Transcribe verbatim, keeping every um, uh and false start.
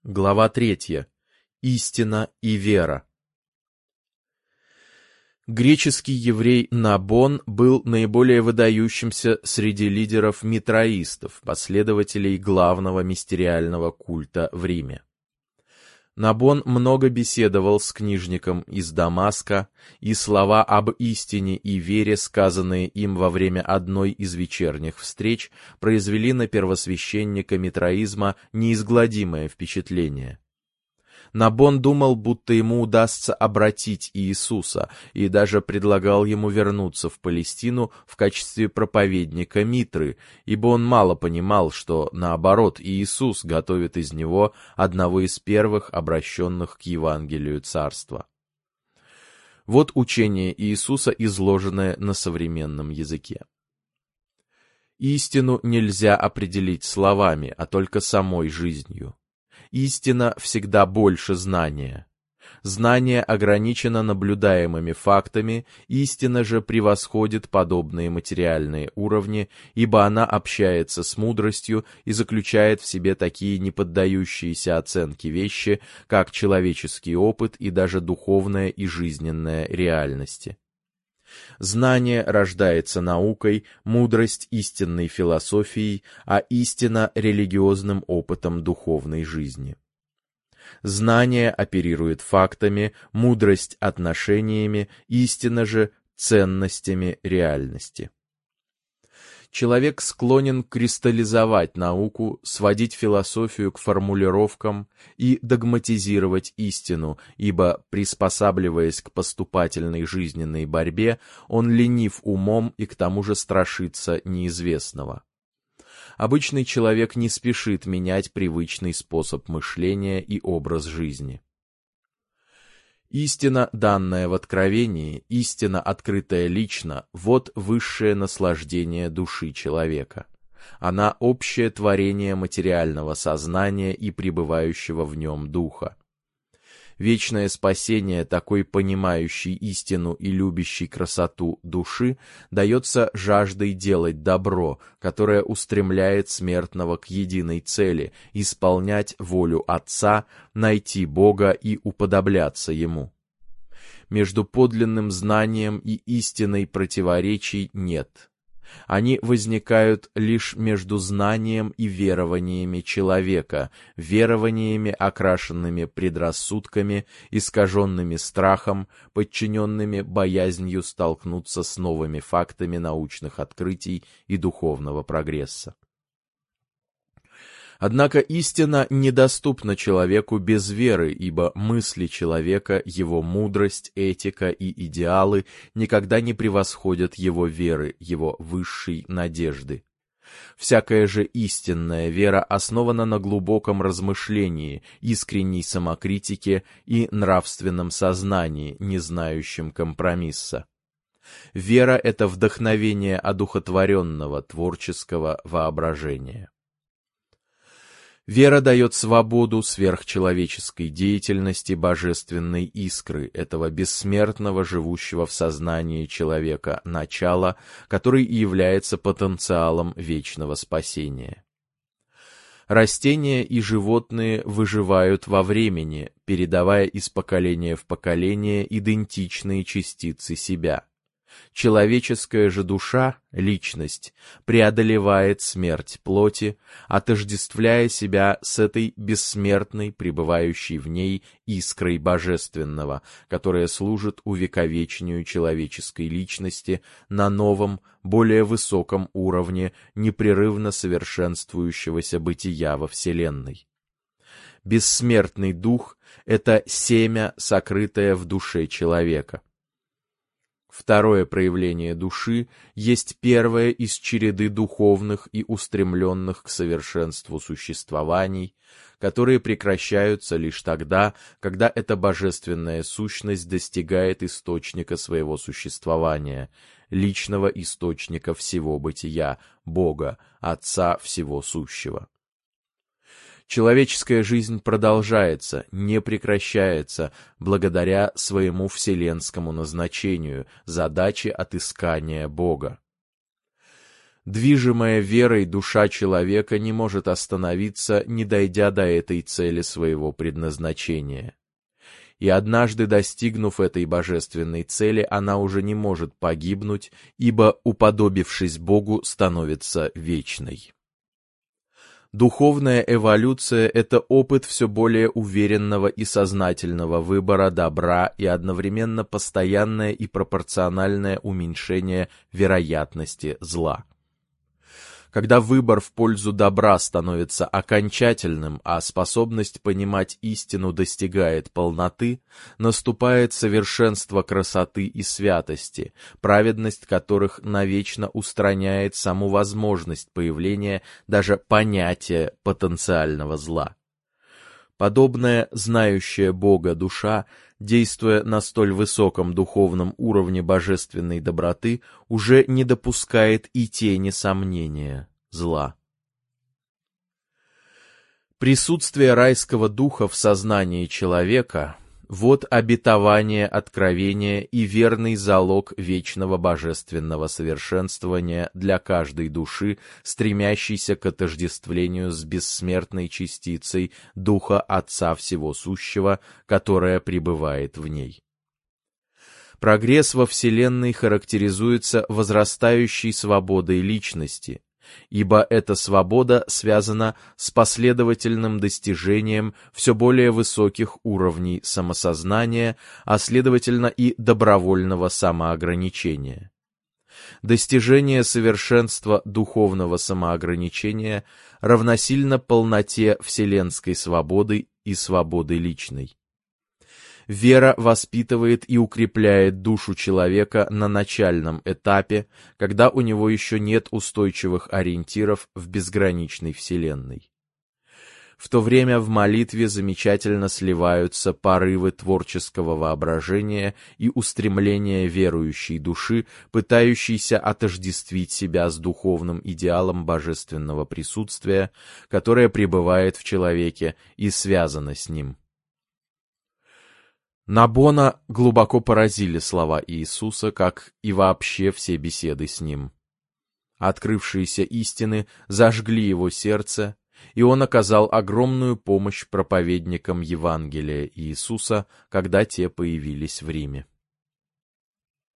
Глава третья. Истина и вера. Греческий еврей Набон был наиболее выдающимся среди лидеров митраистов, последователей главного мистериального культа в Риме. Набон много беседовал с книжником из Дамаска, и слова об истине и вере, сказанные им во время одной из вечерних встреч, произвели на первосвященника митраизма неизгладимое впечатление. Набон думал, будто ему удастся обратить Иисуса, и даже предлагал ему вернуться в Палестину в качестве проповедника Митры, ибо он мало понимал, что, наоборот, Иисус готовит из него одного из первых обращенных к Евангелию Царства. Вот учение Иисуса, изложенное на современном языке. Истину нельзя определить словами, а только самой жизнью. Истина всегда больше знания. Знание ограничено наблюдаемыми фактами, истина же превосходит подобные материальные уровни, ибо она общается с мудростью и заключает в себе такие неподдающиеся оценке вещи, как человеческий опыт и даже духовная и жизненная реальности. Знание рождается наукой, мудрость — истинной философией, а истина — религиозным опытом духовной жизни. Знание оперирует фактами, мудрость — отношениями, истина же — ценностями реальности. Человек склонен кристаллизовать науку, сводить философию к формулировкам и догматизировать истину, ибо, приспосабливаясь к поступательной жизненной борьбе, он ленив умом и к тому же страшится неизвестного. Обычный человек не спешит менять привычный способ мышления и образ жизни. Истина, данная в откровении, истина, открытая лично, вот высшее наслаждение души человека. Она общее творение материального сознания и пребывающего в нем духа. Вечное спасение такой понимающей истину и любящей красоту души дается жаждой делать добро, которое устремляет смертного к единой цели — исполнять волю Отца, найти Бога и уподобляться Ему. Между подлинным знанием и истиной противоречий нет. Они возникают лишь между знанием и верованиями человека, верованиями, окрашенными предрассудками, искаженными страхом, подчиненными боязнью столкнуться с новыми фактами научных открытий и духовного прогресса. Однако истина недоступна человеку без веры, ибо мысли человека, его мудрость, этика и идеалы никогда не превосходят его веры, его высшей надежды. Всякая же истинная вера основана на глубоком размышлении, искренней самокритике и нравственном сознании, не знающем компромисса. Вера — это вдохновение одухотворенного творческого воображения. Вера дает свободу сверхчеловеческой деятельности божественной искры, этого бессмертного, живущего в сознании человека начала, который и является потенциалом вечного спасения. Растения и животные выживают во времени, передавая из поколения в поколение идентичные частицы себя. Человеческая же душа, личность, преодолевает смерть плоти, отождествляя себя с этой бессмертной, пребывающей в ней искрой божественного, которая служит увековечению человеческой личности на новом, более высоком уровне непрерывно совершенствующегося бытия во Вселенной. Бессмертный дух — это семя, сокрытое в душе человека. Второе проявление души есть первое из череды духовных и устремленных к совершенству существований, которые прекращаются лишь тогда, когда эта божественная сущность достигает источника своего существования, личного источника всего бытия, Бога, Отца всего сущего. Человеческая жизнь продолжается, не прекращается, благодаря своему вселенскому назначению, задаче отыскания Бога. Движимая верой душа человека не может остановиться, не дойдя до этой цели своего предназначения. И однажды достигнув этой божественной цели, она уже не может погибнуть, ибо, уподобившись Богу, становится вечной. Духовная эволюция — это опыт все более уверенного и сознательного выбора добра и одновременно постоянное и пропорциональное уменьшение вероятности зла. Когда выбор в пользу добра становится окончательным, а способность понимать истину достигает полноты, наступает совершенство красоты и святости, праведность которых навечно устраняет саму возможность появления даже понятия потенциального зла. Подобная знающая Бога душа, действуя на столь высоком духовном уровне божественной доброты, уже не допускает и тени сомнения зла. Присутствие райского духа в сознании человека — вот обетование откровения и верный залог вечного божественного совершенствования для каждой души, стремящейся к отождествлению с бессмертной частицей Духа Отца Всего Сущего, которая пребывает в ней. Прогресс во Вселенной характеризуется возрастающей свободой личности, ибо эта свобода связана с последовательным достижением все более высоких уровней самосознания, а следовательно и добровольного самоограничения. Достижение совершенства духовного самоограничения равносильно полноте вселенской свободы и свободы личной. Вера воспитывает и укрепляет душу человека на начальном этапе, когда у него еще нет устойчивых ориентиров в безграничной Вселенной. В то время в молитве замечательно сливаются порывы творческого воображения и устремления верующей души, пытающейся отождествить себя с духовным идеалом божественного присутствия, которое пребывает в человеке и связано с ним. Набона глубоко поразили слова Иисуса, как и вообще все беседы с Ним. Открывшиеся истины зажгли его сердце, и он оказал огромную помощь проповедникам Евангелия Иисуса, когда те появились в Риме.